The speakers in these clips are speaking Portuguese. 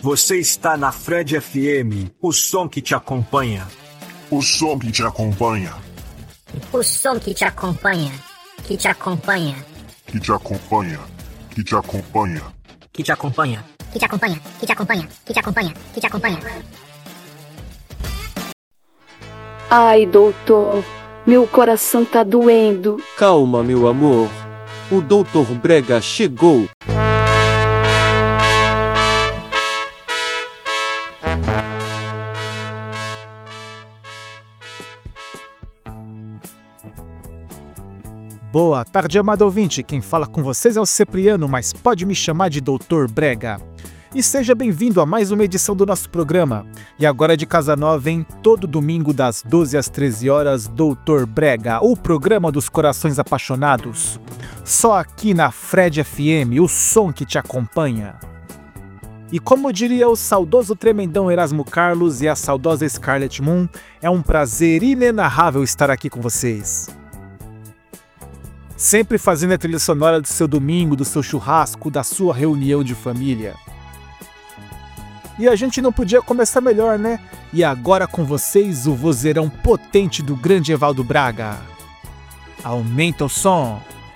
Você está na Fred FM, o som que te acompanha. O som que te acompanha. O som que te acompanha. Que te acompanha. Que te acompanha. Que te acompanha. Que te acompanha. Que te acompanha. Que te acompanha. Que te acompanha. Que te acompanha. Ai, doutor, meu coração tá doendo. Calma, meu amor. O Dr. Brega chegou. Boa tarde, amado ouvinte. Quem fala com vocês é o Cipriano, mas pode me chamar de Dr. Brega. E seja bem-vindo a mais uma edição do nosso programa. E agora de Casa Nova, hein? Todo domingo das 12 às 13 horas, Dr. Brega, o programa dos corações apaixonados. Só aqui na Fred FM, o som que te acompanha. E como diria o saudoso tremendão Erasmo Carlos e a saudosa Scarlett Moon, é um prazer inenarrável estar aqui com vocês. Sempre fazendo a trilha sonora do seu domingo, do seu churrasco, da sua reunião de família. E a gente não podia começar melhor, né? E agora com vocês, o vozeirão potente do grande Evaldo Braga. Aumenta o som.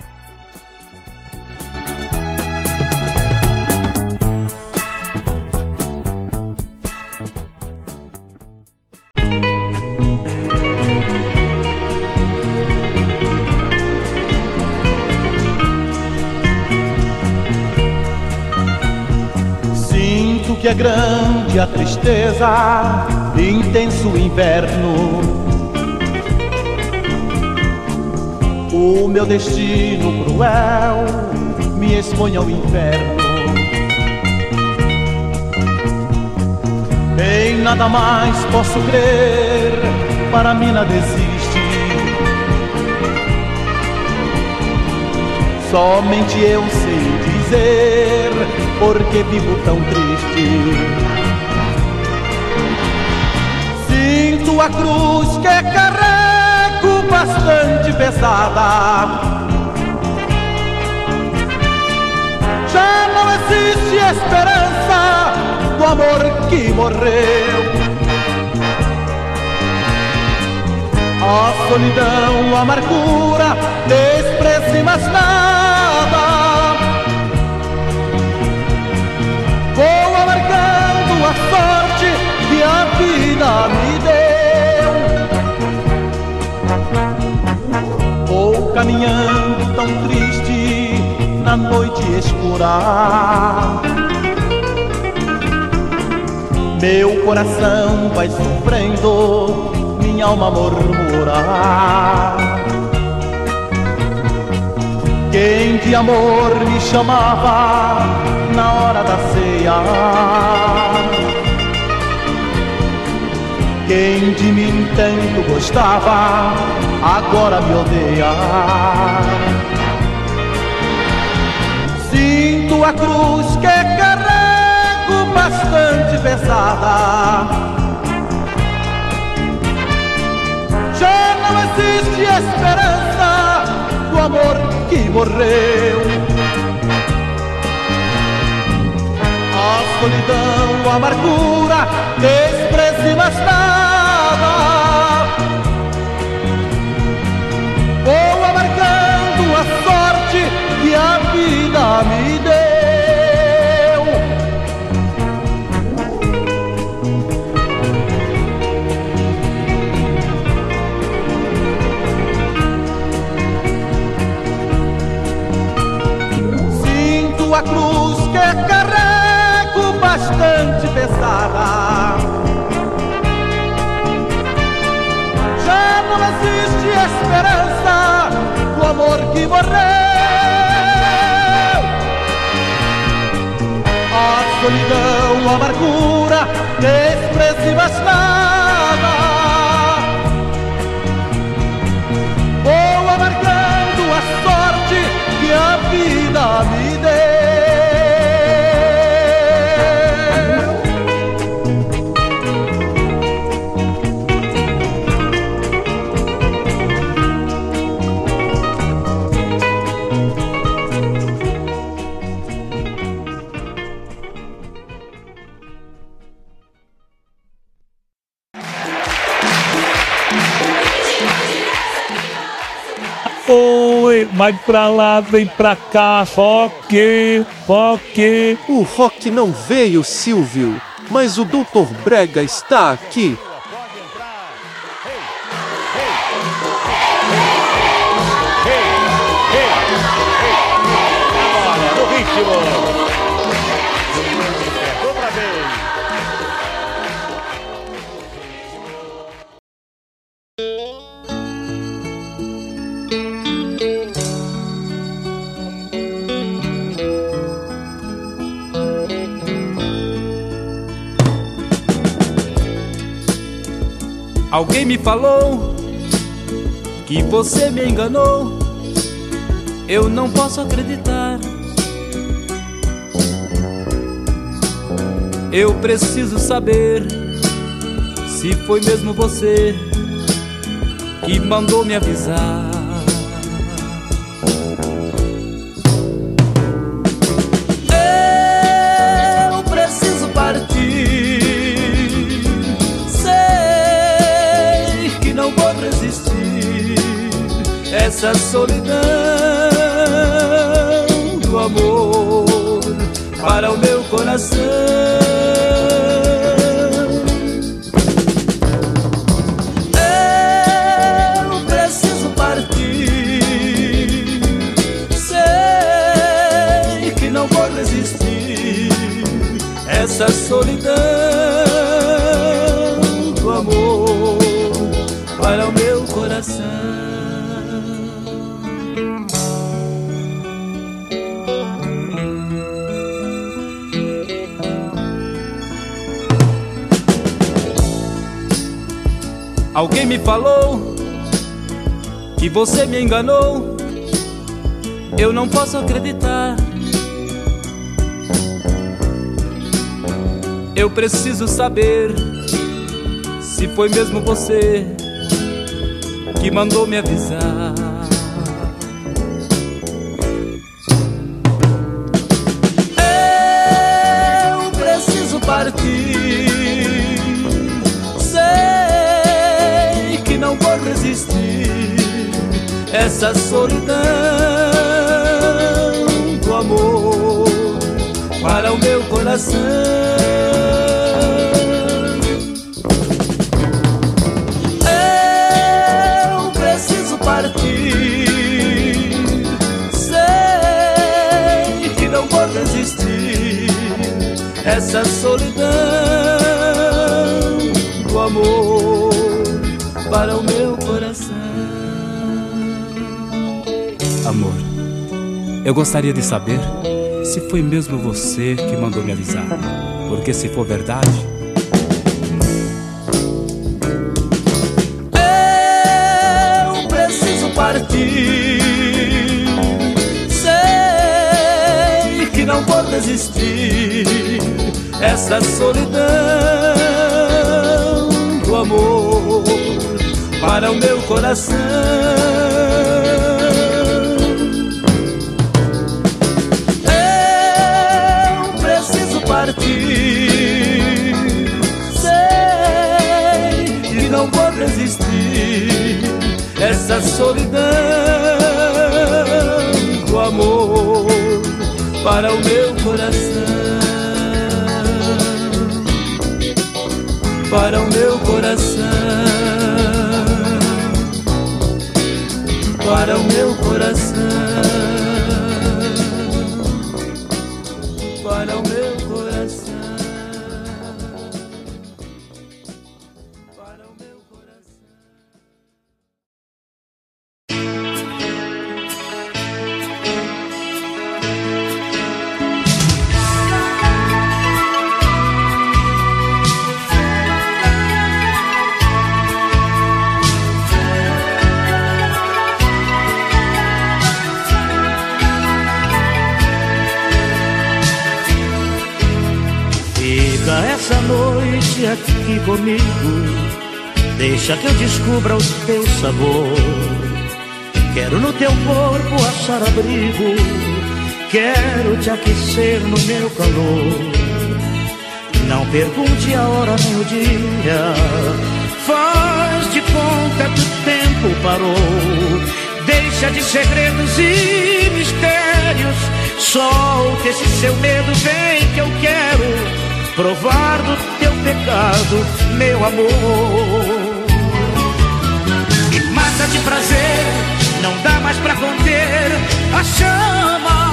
Que é grande a tristeza, intenso o inverno. O meu destino cruel me expõe ao inferno. Em nada mais posso crer, para mim nada existe. Somente eu sei dizer porque vivo tão triste. Sinto a cruz que carrego bastante pesada. Já não existe esperança do amor que morreu. A solidão, a amargura, desprezo e mais nada. Vou amargando a sorte que a vida me deu. Vou caminhando tão triste na noite escura. Meu coração vai sofrendo, minha alma murmura. Quem de amor me chamava na hora da ceia, quem de mim tanto gostava, agora me odeia. Sinto a cruz que carrego bastante pesada. Já não existe esperança do amor que morreu. A solidão, a amargura, desprezo e mais nada. Vou amargando a sorte que a vida me deu. Sinto a cruz que carrego bastante pesada. Já não existe esperança do amor que morreu. A solidão, a amargura, desprezo e mais nada. Vou amargando a sorte que a vida me deu. Oi, mais pra lá, vem pra cá, Rock. O Rock não veio, Silvio, mas o Dr. Brega está aqui. Agora, no ritmo. Outra vez. Alguém me falou que você me enganou. Eu não posso acreditar. Eu preciso saber se foi mesmo você que mandou me avisar. Eu preciso partir. Sei que não vou resistir essa solidão do amor para o meu coração. Eu preciso partir. Sei que não vou resistir essa solidão do amor para o meu coração. Alguém me falou que você me enganou. Eu não posso acreditar. Eu preciso saber se foi mesmo você que mandou me avisar. Eu preciso partir. Sei que não vou resistir essa solidão do amor para o meu coração. Eu preciso partir. Sei que não vou resistir essa solidão do amor para o meu coração. Amor, eu gostaria de saber se foi mesmo você que mandou me avisar. Porque se for verdade, eu preciso partir. Sei que não vou resistir essa solidão do amor para o meu coração. Partir. Sei que não vou resistir essa solidão do amor para o meu coração. Para o meu coração. Para o meu coração. Para o meu coração. Para o meu coração. Essa noite aqui comigo, deixa que eu descubra o teu sabor. Quero no teu corpo achar abrigo, quero te aquecer no meu calor. Não pergunte a hora nem o dia, faz de conta que o tempo parou. Deixa de segredos e mistérios, solte esse seu medo, vem que eu quero provar do teu pecado, meu amor. Me mata de prazer, não dá mais pra conter a chama.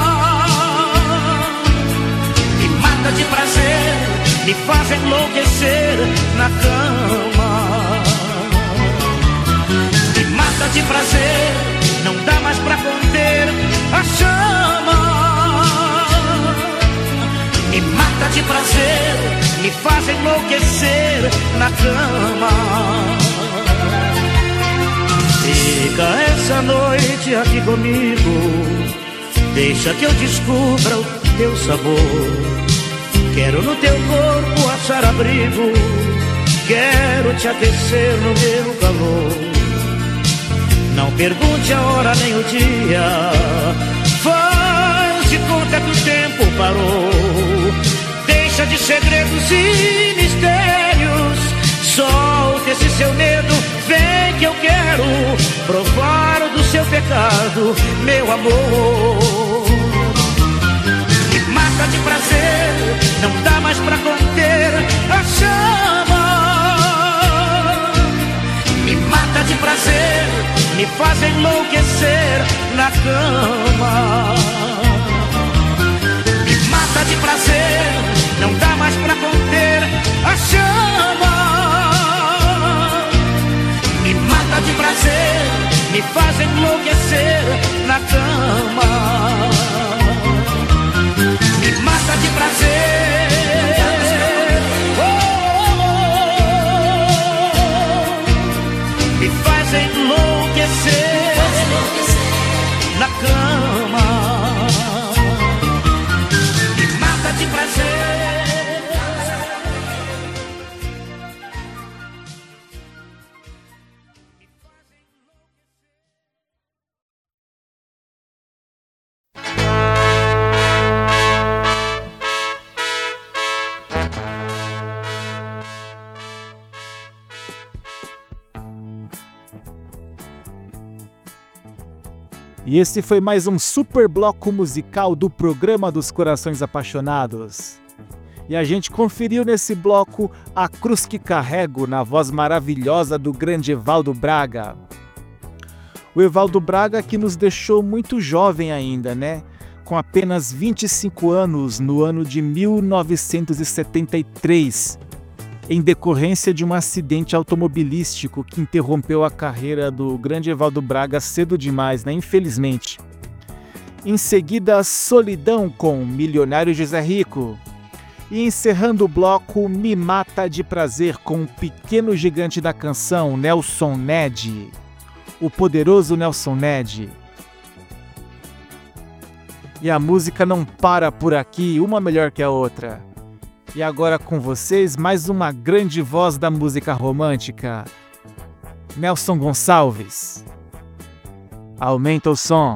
Me mata de prazer, me faz enlouquecer na cama. Me mata de prazer, não dá mais pra conter a chama. Me mata de prazer, me faz enlouquecer na cama. Fica essa noite aqui comigo, deixa que eu descubra o teu sabor. Quero no teu corpo achar abrigo, quero te aquecer no meu calor. Não pergunte a hora nem o dia, faz de conta que o tempo parou. Deixa de segredos e mistérios, solte esse seu medo, vem que eu quero provar do seu pecado, meu amor. Me mata de prazer, não dá mais pra conter a chama. Me mata de prazer, me faz enlouquecer na cama. Me mata de prazer, não dá mais pra conter a chama. Me mata de prazer, me faz enlouquecer na cama. Me mata de prazer, me faz enlouquecer na cama. Me mata de prazer. E esse foi mais um super bloco musical do programa dos Corações Apaixonados. E a gente conferiu nesse bloco A Cruz que Carrego, na voz maravilhosa do grande Evaldo Braga. O Evaldo Braga que nos deixou muito jovem ainda, né? Com apenas 25 anos no ano de 1973, em decorrência de um acidente automobilístico que interrompeu a carreira do grande Evaldo Braga cedo demais, né? Infelizmente. Em seguida, Solidão com Milionário José Rico. E encerrando o bloco, Me Mata de Prazer com o pequeno gigante da canção, Nelson Ned. O poderoso Nelson Ned. E a música não para por aqui, uma melhor que a outra. E agora com vocês, mais uma grande voz da música romântica. Nelson Gonçalves. Aumenta o som.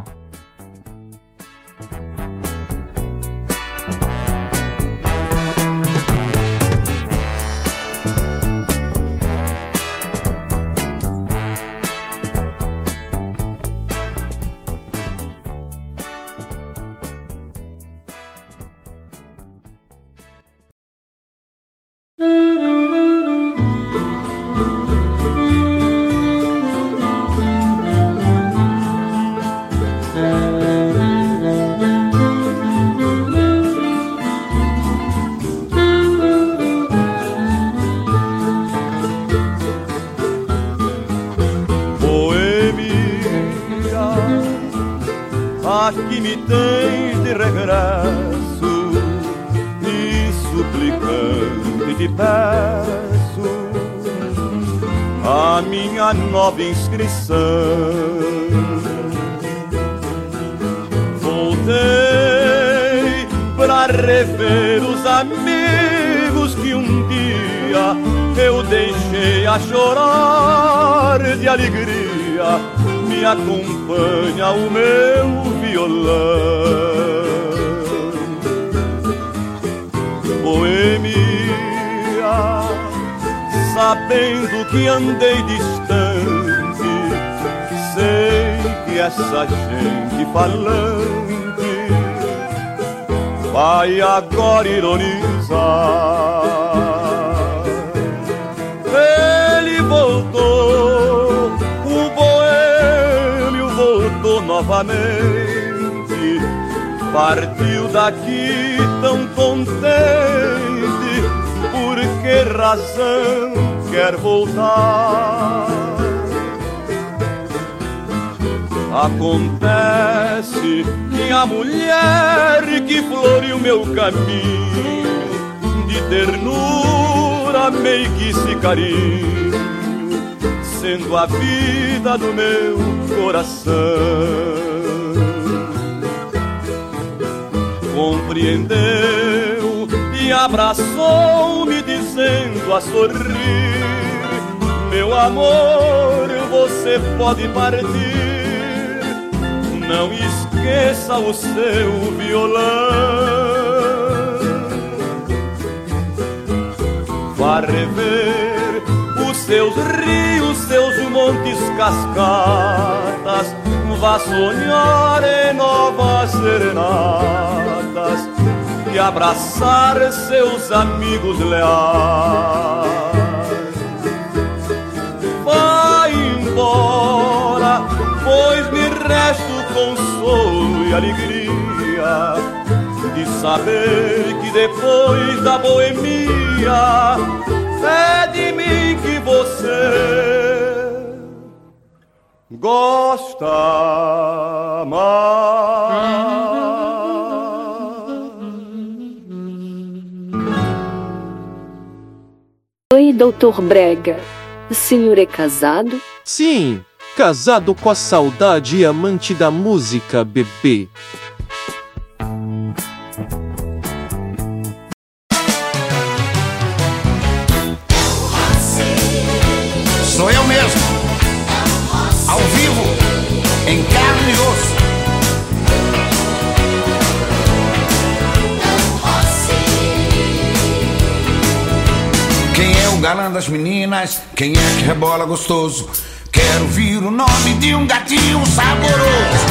Aqui me tens de regresso e suplicante te peço a minha nova inscrição. Voltei para rever os amigos que um dia eu deixei a chorar de alegria. Me acompanha o meu violão. Boêmia, sabendo que andei distante, sei que e essa gente falante vai agora ironizar. Ele voltou, o boêmio voltou novamente, partiu daqui tão contente. Por que razão quer voltar? Acontece que a mulher que floriu meu caminho, de ternura, meiguice e carinho, sendo a vida do meu coração, compreendeu e abraçou-me dizendo a sorrir: meu amor, você pode partir, não esqueça o seu violão. Vá rever os seus rios, seus montes, cascatas, vá sonhar em novas serenatas e abraçar seus amigos leais. Vai embora, pois me resta o consolo e alegria de saber que depois da boemia é de mim que você gosta mais. Oi, doutor Brega. O senhor é casado? Sim, casado com a saudade e amante da música, bebê. Sou eu mesmo, ao vivo, em carne e osso. Quem é o galã das meninas? Quem é que rebola gostoso? Quero ouvir o nome de um gatinho saboroso.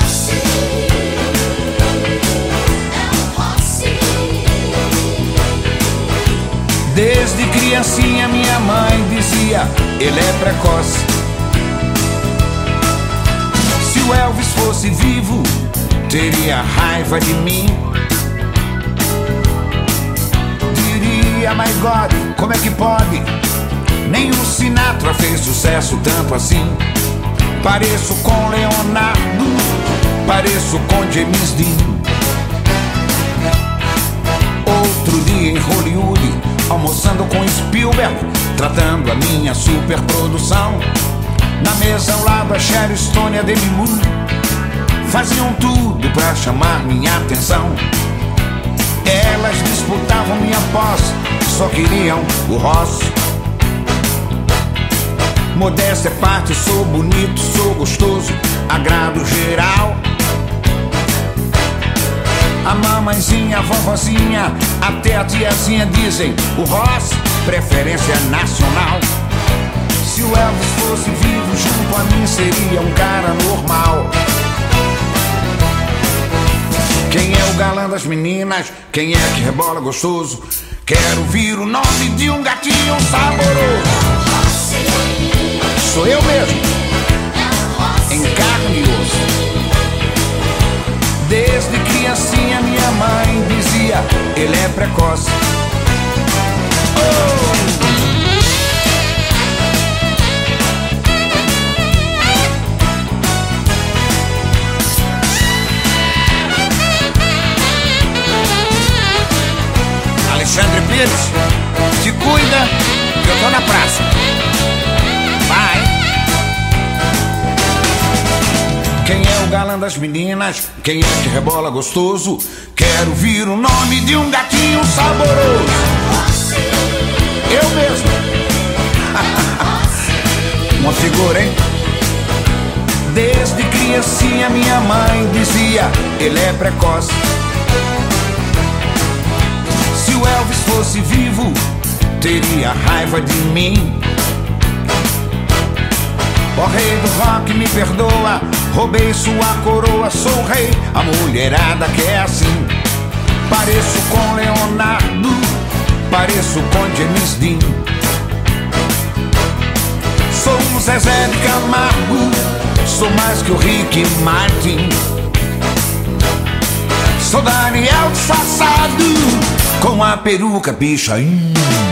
Desde criancinha minha mãe dizia: ele é precoce. Se o Elvis fosse vivo, teria raiva de mim. Diria: my God, como é que pode? Nem o Sinatra fez sucesso tanto assim. Pareço com Leonardo, pareço com James Dean. Outro dia em Hollywood, almoçando com Spielberg, tratando a minha superprodução. Na mesa ao lado a Sharon Stone e a Demi Moore faziam tudo pra chamar minha atenção. Elas disputavam minha posse, só queriam o Ross. Modéstia é parte, sou bonito, sou gostoso, agrado geral. A mamãezinha, a vovozinha, até a tiazinha dizem: o Ross, preferência nacional. Se o Elvis fosse vivo, junto a mim seria um cara normal. Quem é o galã das meninas? Quem é que rebola gostoso? Quero ouvir o nome de um gatinho saboroso. Sou eu mesmo, em carne e osso. Desde criancinha minha mãe dizia: ele é precoce. Alexandre Pires, te cuida que eu tô na praça. Vai. Quem é o galã das meninas? Quem é que rebola gostoso? Quero ouvir o nome de um gatinho saboroso. Eu mesmo. Uma figura, hein? Desde criancinha minha mãe dizia: ele é precoce. Se o Elvis fosse vivo, teria raiva de mim. Ó rei do rock, me perdoa, Roubei sua coroa, sou rei, a mulherada quer assim. Pareço com Leonardo, pareço com James Dean. Sou um Zezé de Camargo, sou mais que o Rick Martin. Sou Daniel disfarçado, com a peruca pichain.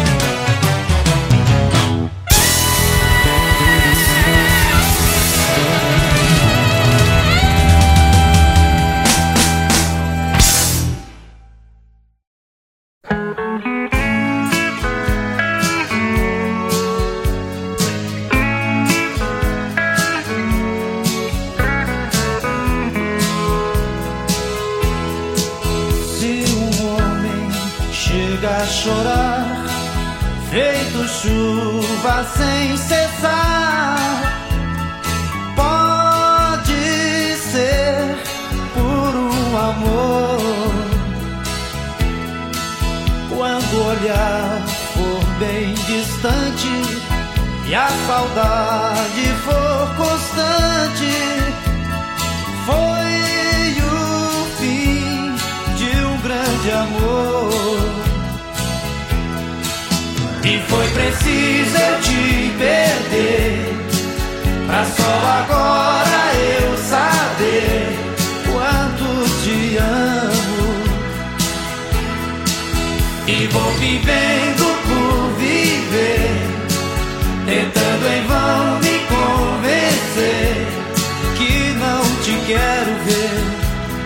Chorar, feito chuva sem cessar. Pode ser por um amor. Quando o olhar for bem distante e a saudade for constante, foi o fim de um grande amor. E foi preciso eu te perder, pra só agora eu saber quanto te amo. E vou vivendo por viver, tentando em vão me convencer que não te quero ver.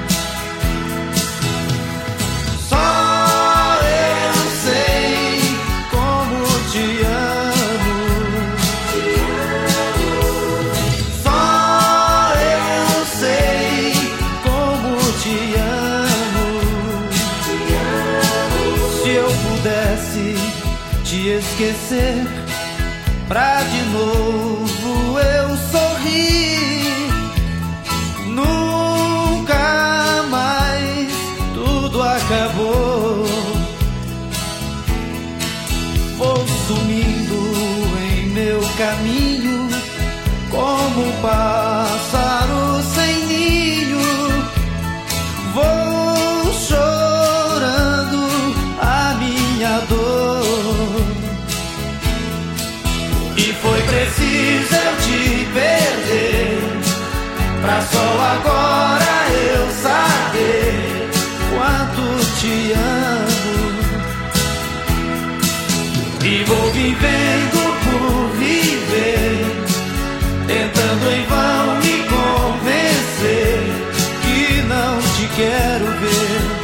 Esquecer, pra de novo eu sorrir. Nunca mais tudo acabou. Vou sumindo em meu caminho, como um pássaro sem ninho. Vou chorando a minha dor. E foi preciso eu te perder, pra só agora eu saber quanto te amo. E vou vivendo por viver, tentando em vão me convencer que não te quero ver.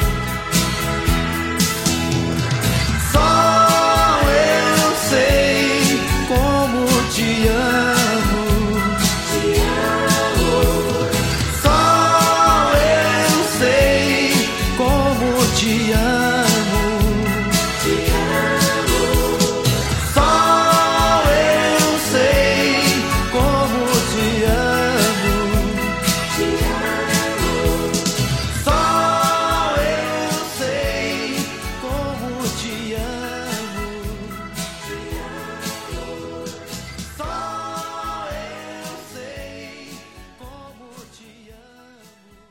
Só eu sei como te amo, te amo. Só eu sei como te amo, te amo. Só eu sei como te amo, te amo. Só eu sei como te amo, te amo. Só eu sei como te amo.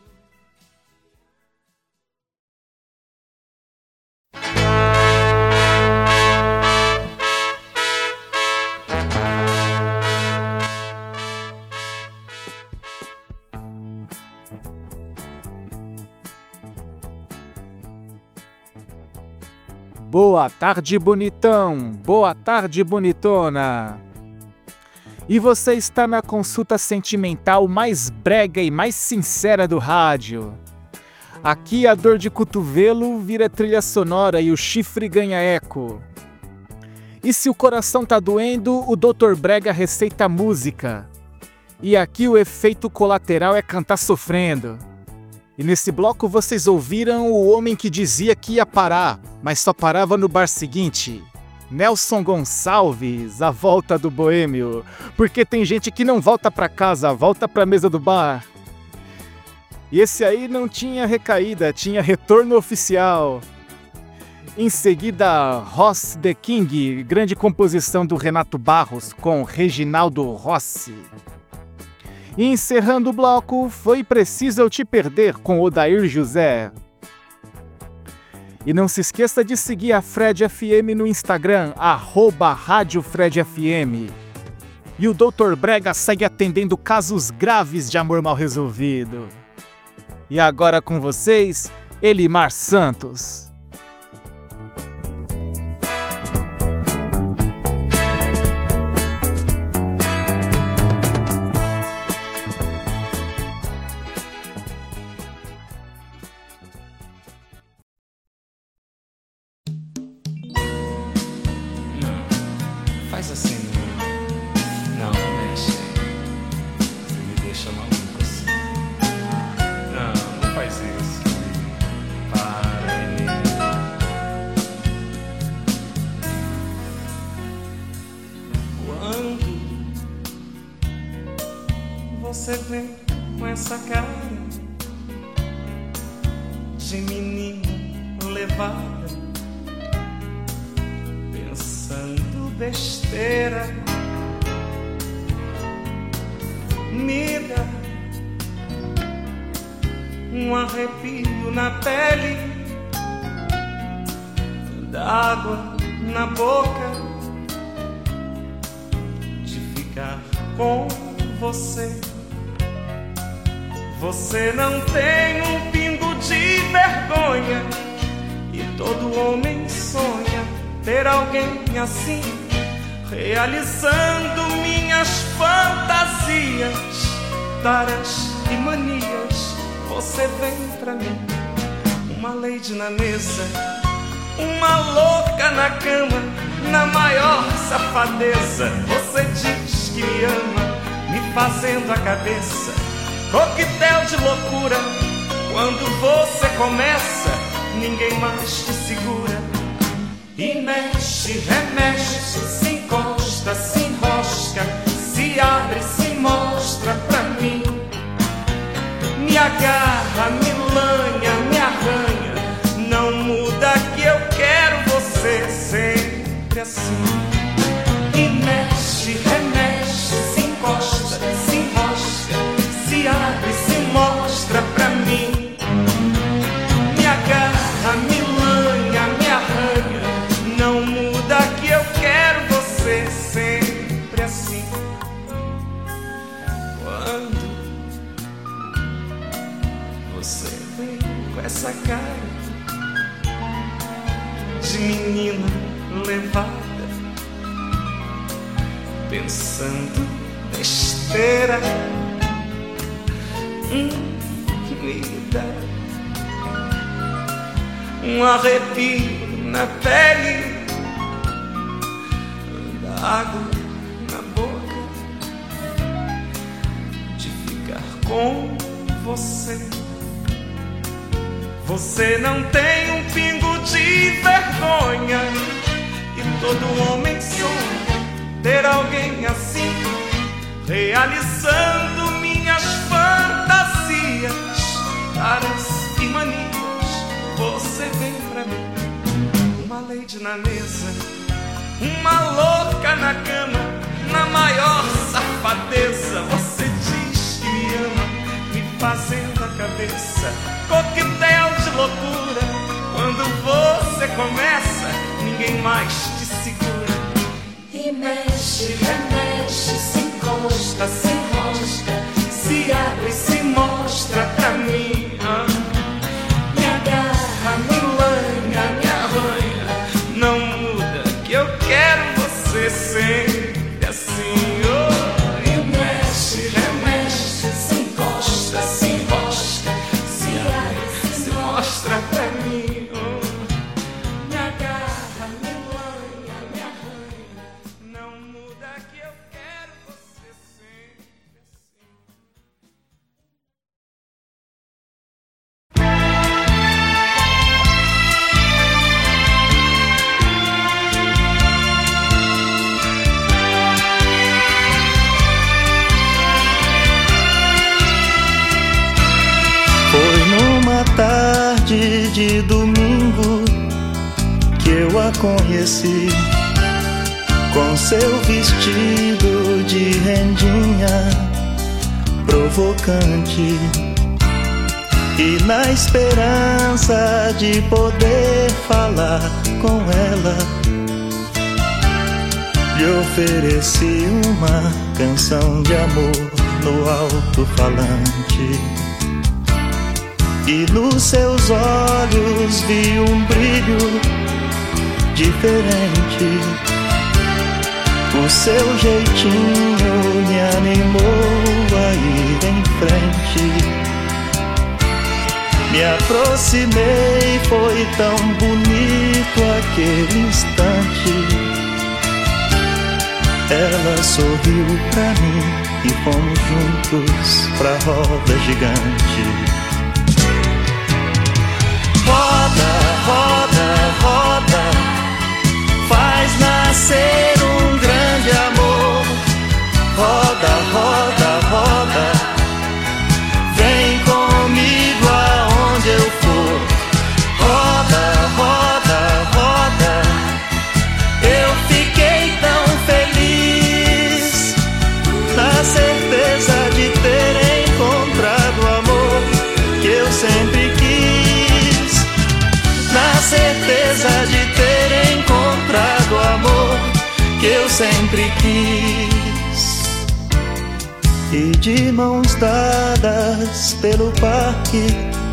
Boa tarde, bonitão! Boa tarde, bonitona! E você está na consulta sentimental mais brega e mais sincera do rádio. Aqui a dor de cotovelo vira trilha sonora e o chifre ganha eco. E se o coração tá doendo, o Dr. Brega receita música. E aqui o efeito colateral é cantar sofrendo. E nesse bloco vocês ouviram o homem que dizia que ia parar, mas só parava no bar seguinte. Nelson Gonçalves, a volta do boêmio. Porque tem gente que não volta pra casa, volta pra mesa do bar. E esse aí não tinha recaída, tinha retorno oficial. Em seguida, Ross the King, grande composição do Renato Barros com Reginaldo Rossi. E encerrando o bloco, Foi Preciso Eu Te Perder, com Odair José. E não se esqueça de seguir a Fred FM no Instagram, @RádioFredFM. E o Dr. Brega segue atendendo casos graves de amor mal resolvido. E agora com vocês, Elimar Santos. Faz assim, não mexe. Você me deixa maluco assim. Não faz isso. Para, menino. Quando você vem com essa cara de menina levada, pensando besteira, me dá um arrepio na pele, dá água na boca de ficar com você. Você não tem um pingo de vergonha, e todo homem sonha ter alguém assim, realizando minhas fantasias, taras e manias. Você vem pra mim, uma lady na mesa, uma louca na cama, na maior safadeza. Você diz que me ama, me fazendo a cabeça, coquetel de loucura. Quando você começa, ninguém mais te segura. E mexe, remexe, se encosta, se enrosca, se abre, se mostra pra mim. Me agarra, me lanha, me arranha, não muda que eu quero você sempre assim. E mexe, remexe, se encosta, se enrosca, se abre, se mostra pra mim. Me agarra, me lanha, me arranha, não muda que eu quero você sempre assim. Quando você vem com essa cara de menina levada, pensando besteira, me dá um arrepio na pele, dá água na boca de ficar com você. Você não tem um pingo de vergonha, e todo homem sonha ter alguém assim, realizando minhas fantasias, taras e manias. Você vem pra mim, uma lady na mesa, uma louca na cama, na maior safadeza. Você diz que me ama, me fazendo a cabeça, coquetel de loucura. Quando você começa, ninguém mais te segura. E mexe, remexe, se encosta, se enrosca, se abre, se mostra pra mim. Me agarra, me lanha, me arranha, não muda que eu quero você sempre assim. E mexe, remexe, se encosta, se enrosca, se abre, se mostra pra mim. Me agarra, me lanha, me arranha, não muda que eu quero você sempre assim. Foi numa tarde de domingo que eu a conheci, com seu vestido de rendinha, provocante. E na esperança de poder falar com ela, lhe ofereci uma canção de amor no alto-falante. E nos seus olhos vi um brilho diferente. O seu jeitinho me animou a ir em frente. Me aproximei, foi tão bonito aquele instante. Ela sorriu pra mim e fomos juntos pra roda gigante. Roda, roda, roda, faz nascer um grande amor. Roda, roda, roda, vem comigo aonde eu for. Roda, roda, roda, eu fiquei tão feliz, na certeza de ter encontrado o amor que eu sempre quis. Na certeza de ter encontrado o amor que eu sempre quis. E de mãos dadas pelo parque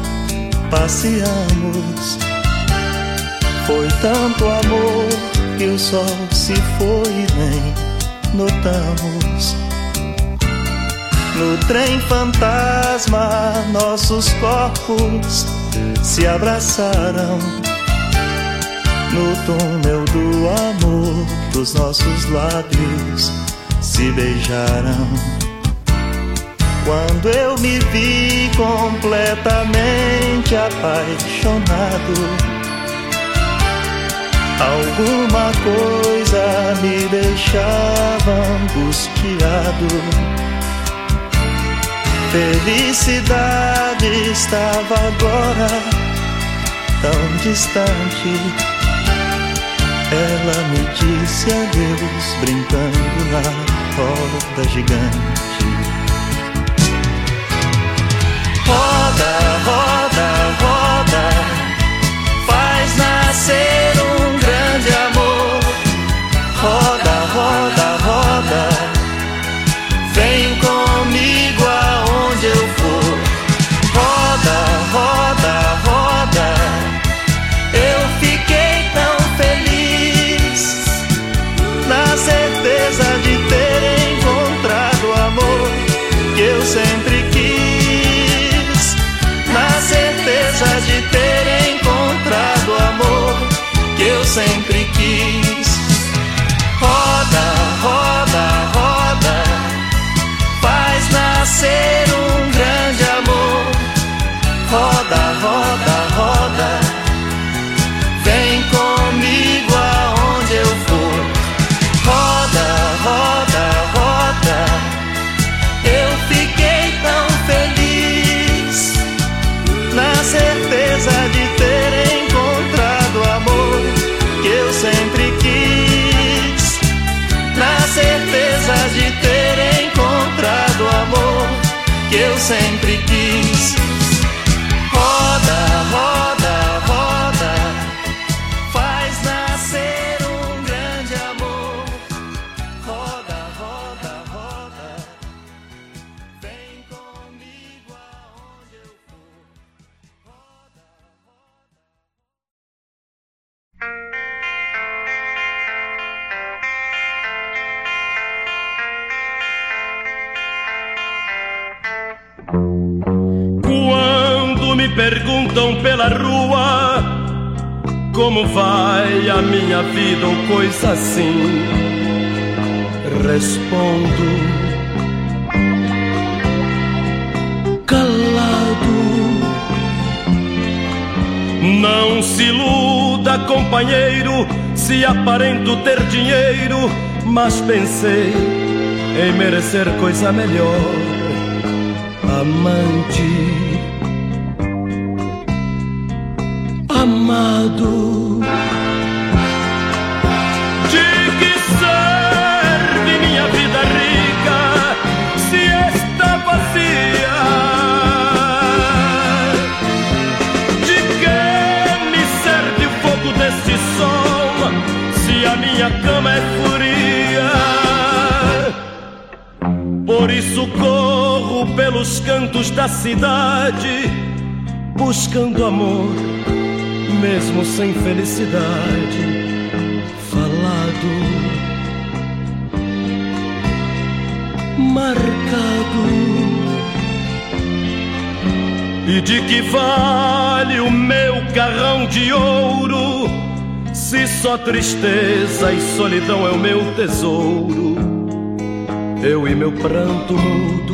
passeamos. Foi tanto amor que o sol se foi e nem notamos. No trem fantasma nossos corpos se abraçaram. No túnel do amor dos nossos lábios se beijaram. Quando eu me vi completamente apaixonado, alguma coisa me deixava angustiado. Felicidade estava agora tão distante. Ela me disse adeus brincando na roda gigante. Roda, roda, roda, faz nascer um grande amor. Roda, roda, roda, vem comigo aonde eu for. Roda, roda, roda, eu fiquei tão feliz, na certeza de ter encontrado o amor que eu sempre quis. Na certeza de ter encontrado o amor que eu sempre quis. Roda, roda, roda, faz nascer um grande amor. Roda, roda, roda, vem comigo aonde eu for. Roda, roda, roda, eu fiquei tão feliz, na certeza de ter encontrado o amor que eu sempre quis. Na certeza de ter encontrado o amor que eu sempre quis. Roda, roda, roda, faz nascer um grande amor. Roda, roda, roda, vem comigo aonde eu for. Roda, Quando me perguntam pela rua como vai a minha vida ou coisa assim, respondo calado. Não se iluda, companheiro, se aparento ter dinheiro, mas pensei em merecer coisa melhor. Amante, amado, de que serve minha vida rica se esta vazia? luz da cidade, buscando amor, mesmo sem felicidade. Falado, marcado. E de que vale o meu carrão de ouro, se só tristeza e solidão é o meu tesouro? Eu e meu pranto mudo,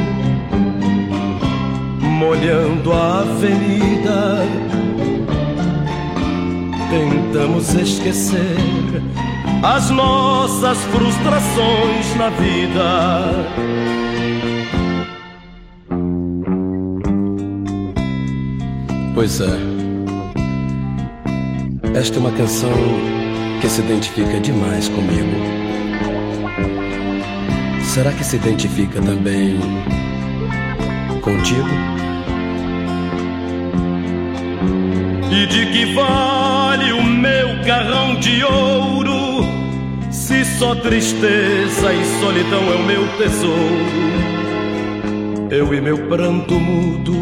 molhando a avenida, tentamos esquecer as nossas frustrações na vida. Pois é, esta é uma canção que se identifica demais comigo. Será que se identifica também contigo? E de que vale o meu carrão de ouro, se só tristeza e solidão é o meu tesouro? Eu e meu pranto mudo,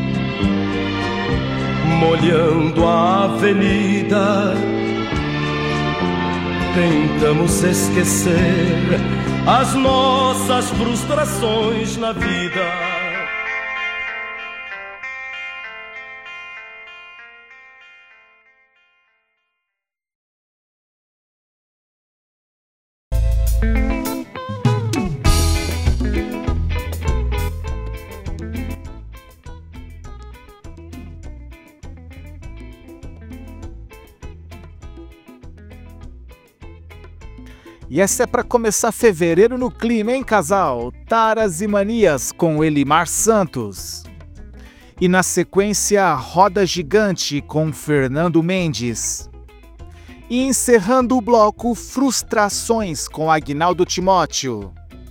molhando a avenida, tentamos esquecer as nossas frustrações na vida. E essa é para começar fevereiro no clima, hein, casal? Taras e Manias com Elimar Santos. E na sequência, Roda Gigante com Fernando Mendes. E encerrando o bloco, Frustrações com Agnaldo Timóteo.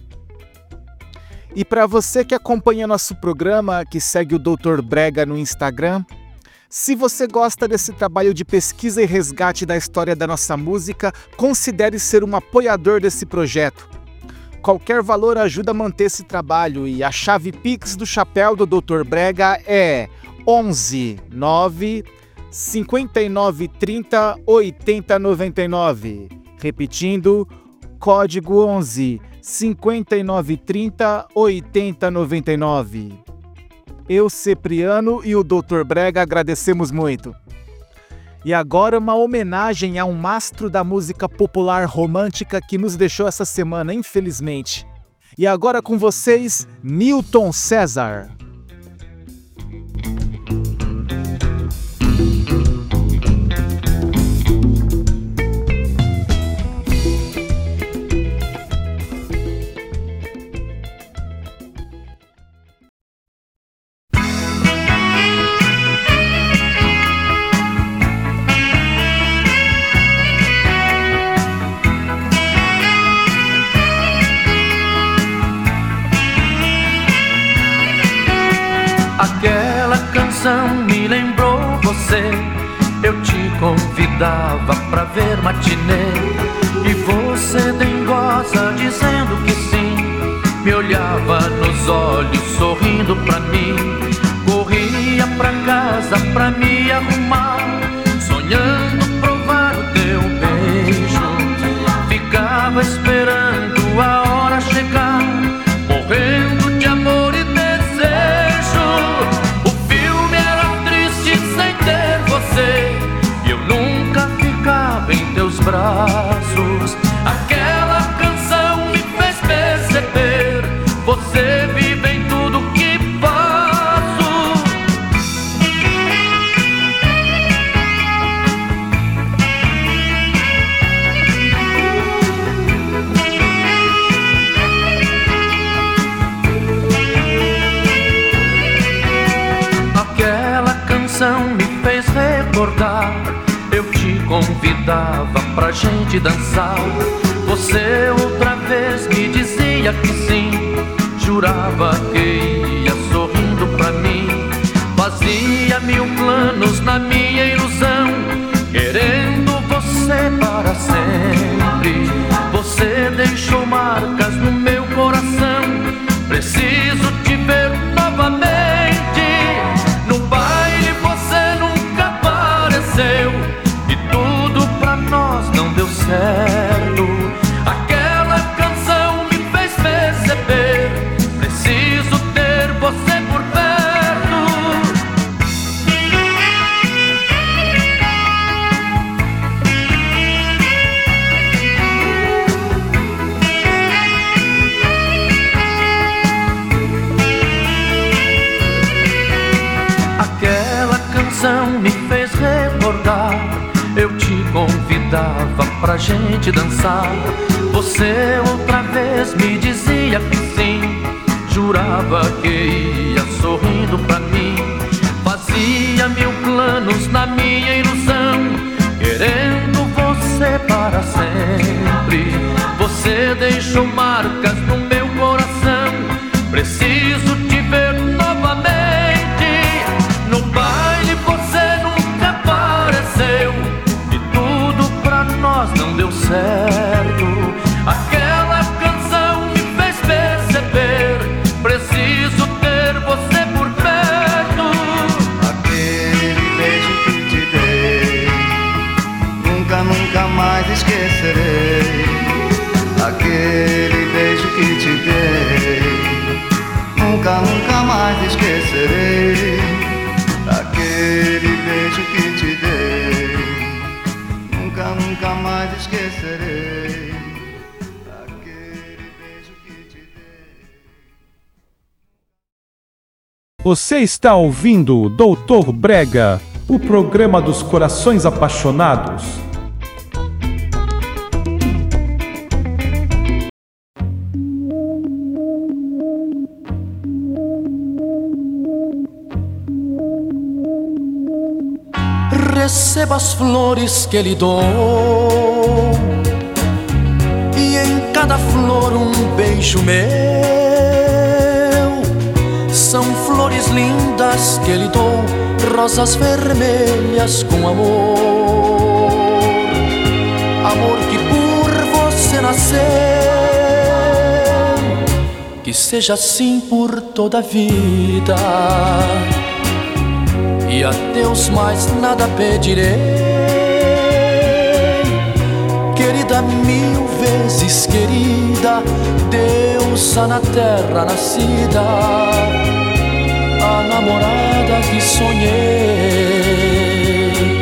E para você que acompanha nosso programa, que segue o Dr. Brega no Instagram, se você gosta desse trabalho de pesquisa e resgate da história da nossa música, considere ser um apoiador desse projeto. Qualquer valor ajuda a manter esse trabalho e a chave Pix do chapéu do Dr. Brega é 11 9 59 30 80 99. Repetindo, código 11 59 30 80 99. Eu, Cipriano e o Dr. Brega agradecemos muito. E agora uma homenagem a um mastro da música popular romântica que nos deixou essa semana, infelizmente. E agora com vocês, Newton César. Aquela canção me lembrou você. Eu te convidava pra ver matinê e você dengosa dizendo que sim. Me olhava nos olhos sorrindo pra mim. Corria pra casa pra me arrumar, sonhando provar o teu beijo. Ficava esperando a hora chegar, morrendo de amor e desejo. O filme era triste sem ter você, e eu nunca ficava em teus braços. Aquela canção me fez perceber, você vive em tudo que faço. Aquela canção me fez recordar, eu te convidava pra gente dançar. Você outra vez me dizia que sim, jurava que ia sorrindo pra mim. Fazia mil planos na minha ilusão, querendo você para sempre. Você deixou marcas no meu coração, preciso te ver novamente. eu te convidava pra gente dançar. Você outra vez me dizia que sim, jurava que ia sorrindo pra mim. Fazia mil planos na minha ilusão, querendo você para sempre. Você deixou marcas no meu coração, preciso te ver novamente. No baile você nunca apareceu e tudo pra nós não deu certo. Aquela canção me fez perceber, preciso ter você por perto. Aquele beijo que te dei, nunca, nunca mais esquecerei. Aquele beijo que te dei, nunca, nunca mais esquecerei. Aquele beijo que te dei, nunca, nunca mais esquecerei. Aquele beijo que te dei. Você está ouvindo o Doutor Brega, o programa dos corações apaixonados. Receba as flores que lhe dou, e em cada flor um beijo meu. São flores lindas que lhe dou, rosas vermelhas com amor. Amor que por você nasceu, que seja assim por toda a vida. E a Deus mais nada pedirei, querida, mil vezes querida, deusa na terra nascida, a namorada que sonhei.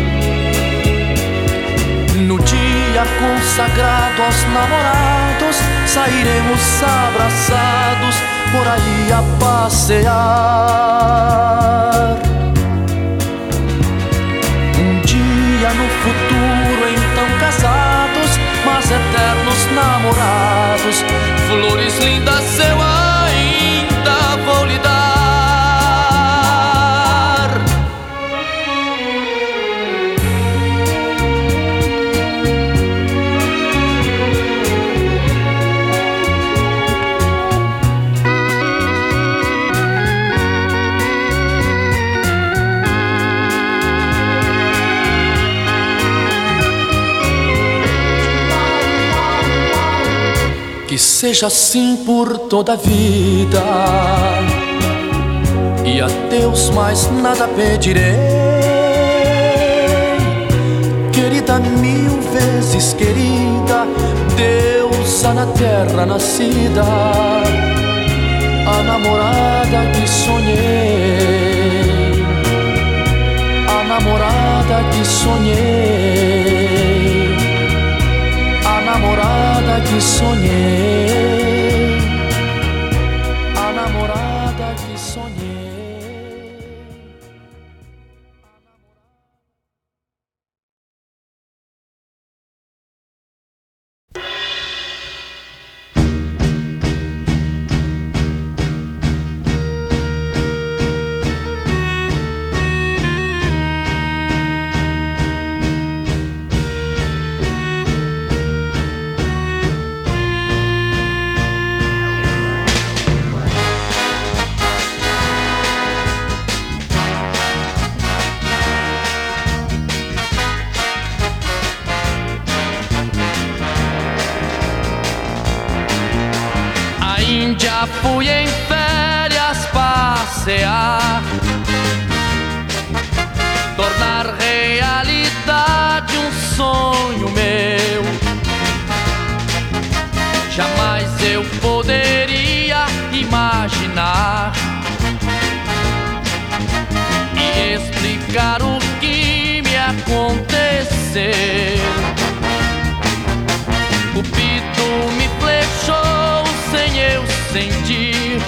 No dia consagrado aos namorados, sairemos abraçados por aí a passear. No futuro então casados, mas eternos namorados, flores lindas eu ainda vou lhe dar. Que seja assim por toda a vida, e a Deus mais nada pedirei, querida, mil vezes querida, deusa na terra nascida, a namorada que sonhei, a namorada que sonhei, a namorada que sonhei, a namorada que sonhei. Já fui em férias passear, tornar realidade um sonho meu. Jamais eu poderia imaginar e explicar o que me aconteceu. Cupido me flechou sem eu sentir,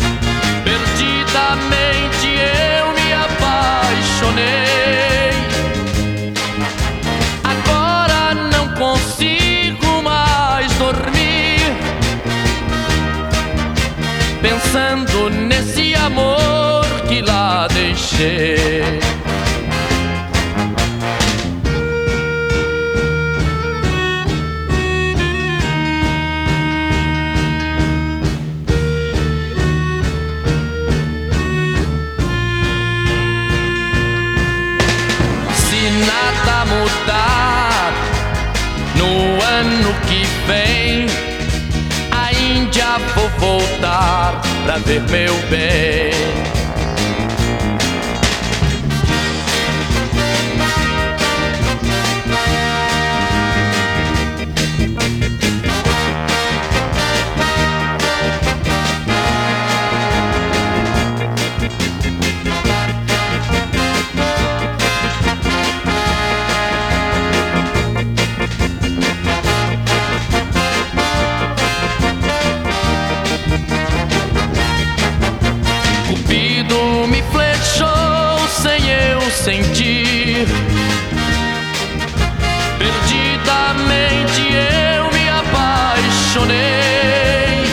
perdidamente eu me apaixonei. mudar. No ano que vem, a Índia vou voltar pra ver meu bem. Sentir perdidamente eu me apaixonei.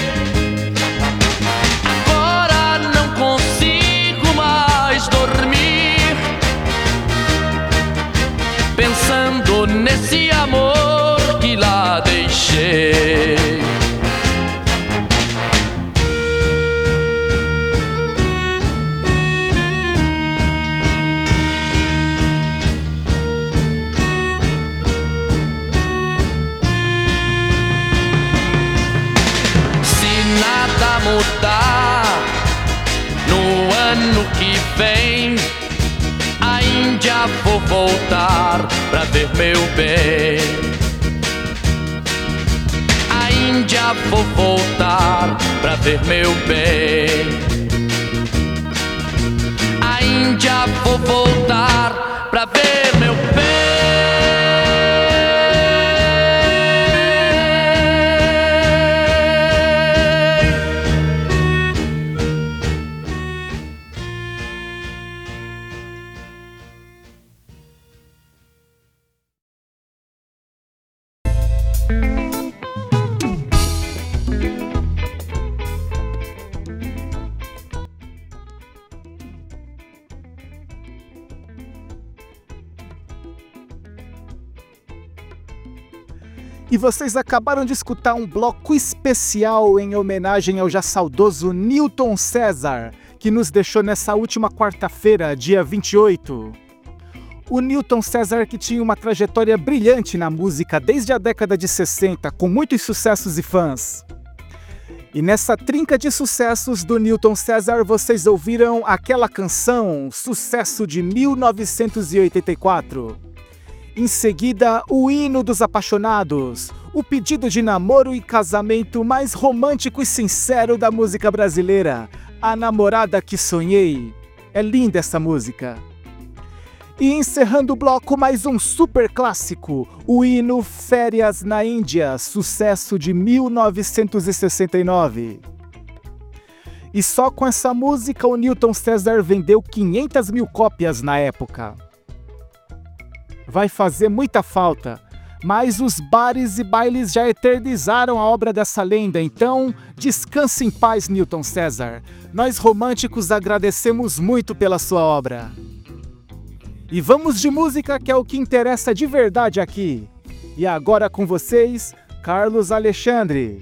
Agora não consigo mais dormir pensando nesse amor que lá deixei. Mudar no ano que vem, a Índia vou voltar pra ver meu bem. A Índia vou voltar pra ver meu bem. A Índia vou voltar pra ver meu bem. E vocês acabaram de escutar um bloco especial em homenagem ao já saudoso Newton César, que nos deixou nessa última quarta-feira, dia 28. O Newton César, que tinha uma trajetória brilhante na música desde a década de 60, com muitos sucessos e fãs. E nessa trinca de sucessos do Newton César, vocês ouviram aquela canção, sucesso de 1984. Em seguida, o hino dos apaixonados, o pedido de namoro e casamento mais romântico e sincero da música brasileira, A Namorada que Sonhei. É linda essa música. E encerrando o bloco, mais um super clássico, o hino Férias na Índia, sucesso de 1969. E só com essa música o Newton César vendeu 500 mil cópias na época. Vai fazer muita falta, mas os bares e bailes já eternizaram a obra dessa lenda, então descanse em paz, Newton César. Nós românticos agradecemos muito pela sua obra. E vamos de música, que é o que interessa de verdade aqui. E agora com vocês, Carlos Alexandre.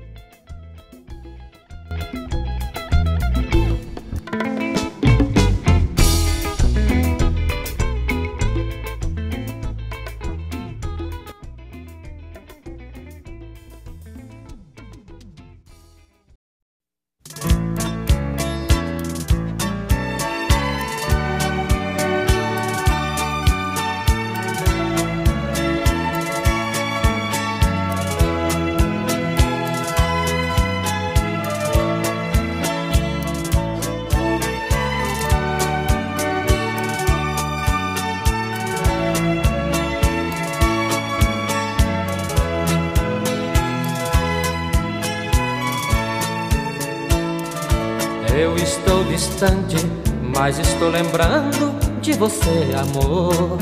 Eu estou distante, mas estou lembrando de você, amor.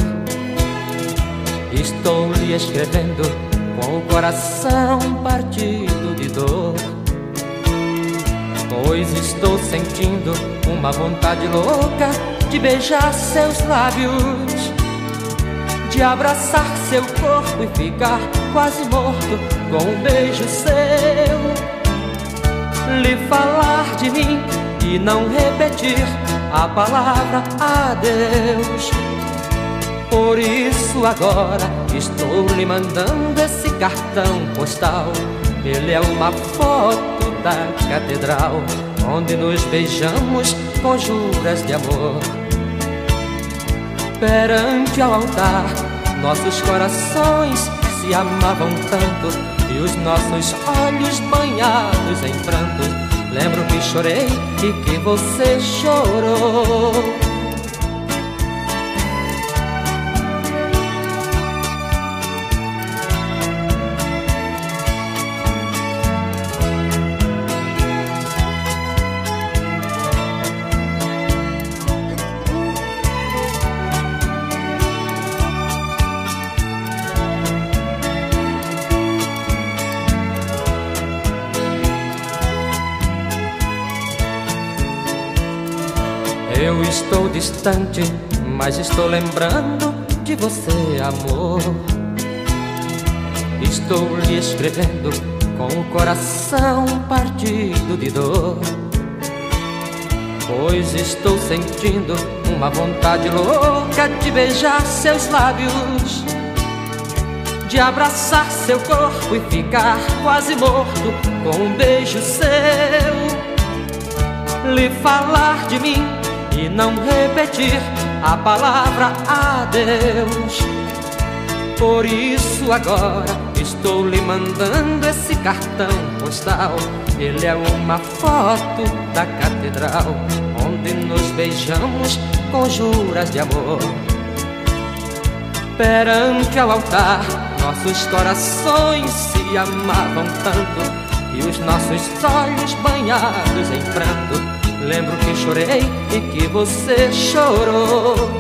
Estou lhe escrevendo com o coração partido de dor, pois estou sentindo uma vontade louca de beijar seus lábios, de abraçar seu corpo e ficar quase morto com um beijo seu, lhe falar de mim e não repetir a palavra adeus. Por isso agora estou lhe mandando esse cartão postal. Ele é uma foto da catedral, onde nos beijamos com juras de amor. Perante ao altar, nossos corações se amavam tanto, e os nossos olhos banhados em pranto. Lembro que chorei e que você chorou. Eu estou distante, mas estou lembrando de você, amor. Estou lhe escrevendo com o coração partido de dor, pois estou sentindo uma vontade louca de beijar seus lábios, de abraçar seu corpo e ficar quase morto com um beijo seu, lhe falar de mim e não repetir a palavra adeus. Por isso agora estou lhe mandando esse cartão postal. Ele é uma foto da catedral, onde nos beijamos com juras de amor. Perante ao altar, nossos corações se amavam tanto, e os nossos olhos banhados em pranto. Lembro que chorei e que você chorou.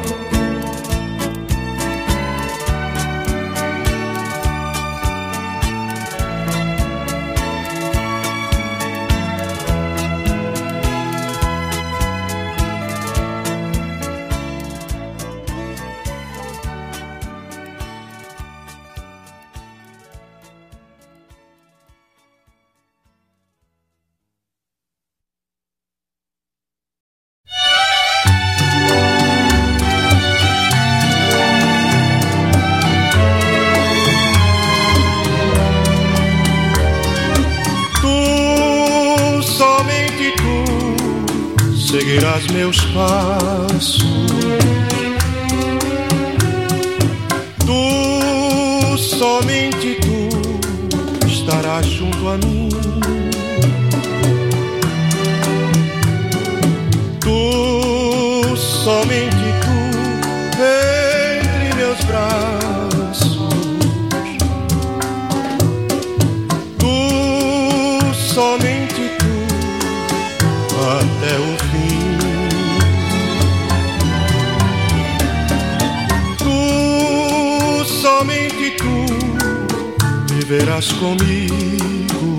Seguirás meus passos, tu, somente tu, estarás junto a mim. Tu, somente tu, entre meus braços. Tu, somente tu, até o fim. Somente tu viverás comigo.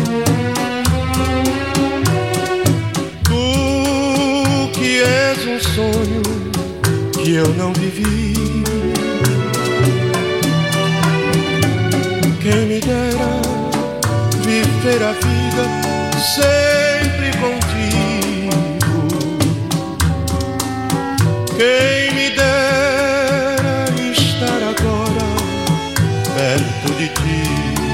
Tu que és um sonho que eu não vivi. Quem me dera viver a vida sempre contigo. Quem me dera estar agora perto de ti.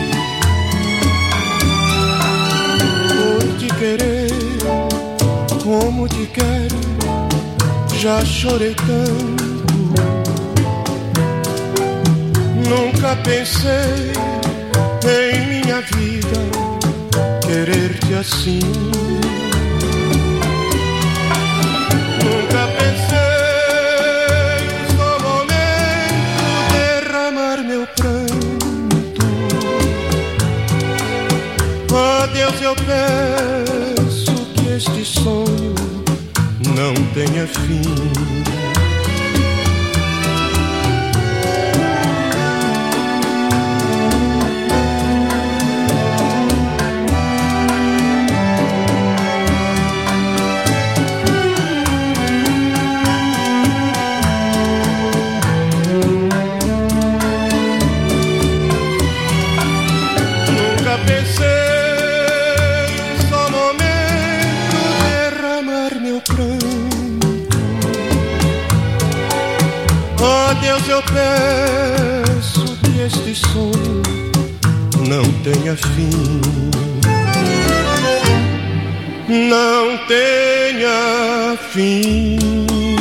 Por te querer como te quero, já chorei tanto. Nunca pensei em minha vida querer-te assim. Nunca pensei no momento derramar meu pranto. A Deus eu peço que este sonho não tenha fim. Oh Deus, eu peço que este sonho não tenha fim, não tenha fim.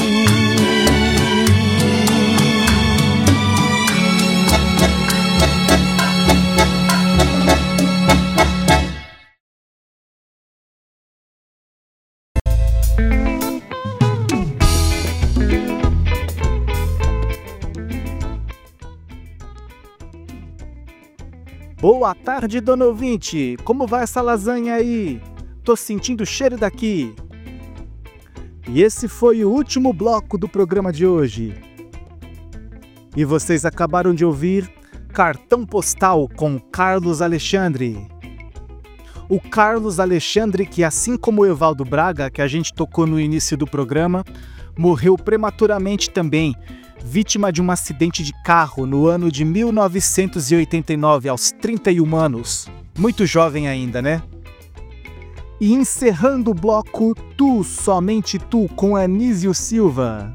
Boa tarde, dona ouvinte! Como vai essa lasanha aí? Tô sentindo o cheiro daqui. E esse foi o último bloco do programa de hoje. E vocês acabaram de ouvir Cartão Postal com Carlos Alexandre. O Carlos Alexandre, que assim como o Evaldo Braga, que a gente tocou no início do programa, morreu prematuramente também, vítima de um acidente de carro no ano de 1989, aos 31 anos. Muito jovem ainda, né? E encerrando o bloco Tu, Somente Tu, com Anísio Silva.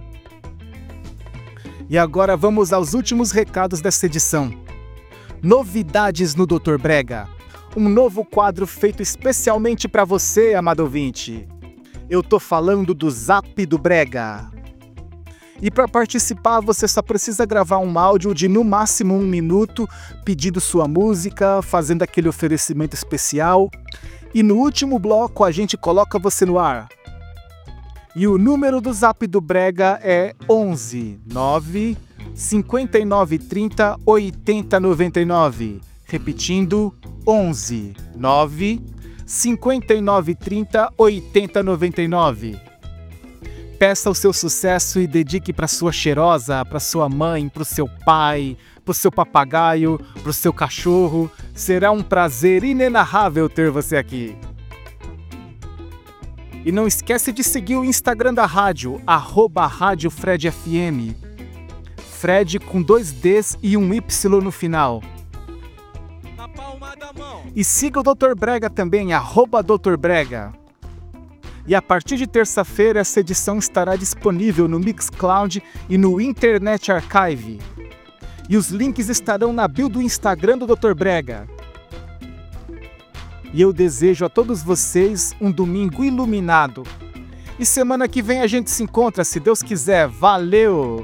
E agora vamos aos últimos recados dessa edição. Novidades no Dr. Brega. Um novo quadro feito especialmente para você, amado ouvinte. Eu tô falando do Zap do Brega. E para participar, você só precisa gravar um áudio de no máximo 1 minuto, pedindo sua música, fazendo aquele oferecimento especial. E no último bloco a gente coloca você no ar. E o número do Zap do Brega é 11 9 59 30 80 99. Repetindo, 11 9 59 30 80 99. Peça o seu sucesso e dedique para sua cheirosa, para sua mãe, para o seu pai, para o seu papagaio, para o seu cachorro. Será um prazer inenarrável ter você aqui. E não esquece de seguir o Instagram da rádio, @RádioFredFM. Fred com 2 Ds e um Y no final. Na palma da mão. E siga o Dr. Brega também, @Dr. Brega. E a partir de terça-feira, essa edição estará disponível no Mixcloud e no Internet Archive. E os links estarão na bio do Instagram do Dr. Brega. E eu desejo a todos vocês um domingo iluminado. E semana que vem a gente se encontra, se Deus quiser. Valeu!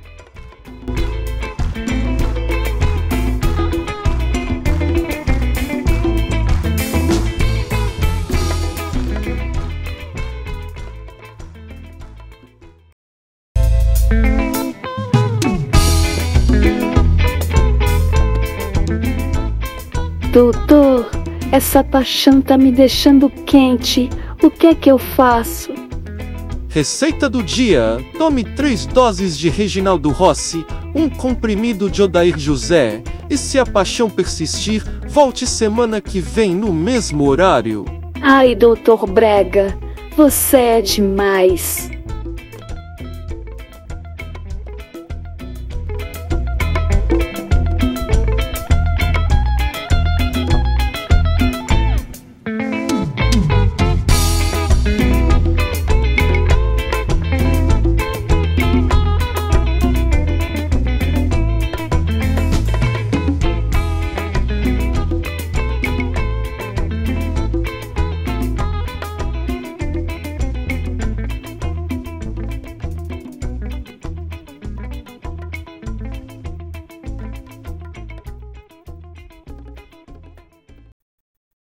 Doutor, essa paixão tá me deixando quente. O que é que eu faço? Receita do dia: tome 3 doses de Reginaldo Rossi, 1 comprimido de Odair José. E se a paixão persistir, volte semana que vem no mesmo horário. Ai, Dr. Brega, você é demais.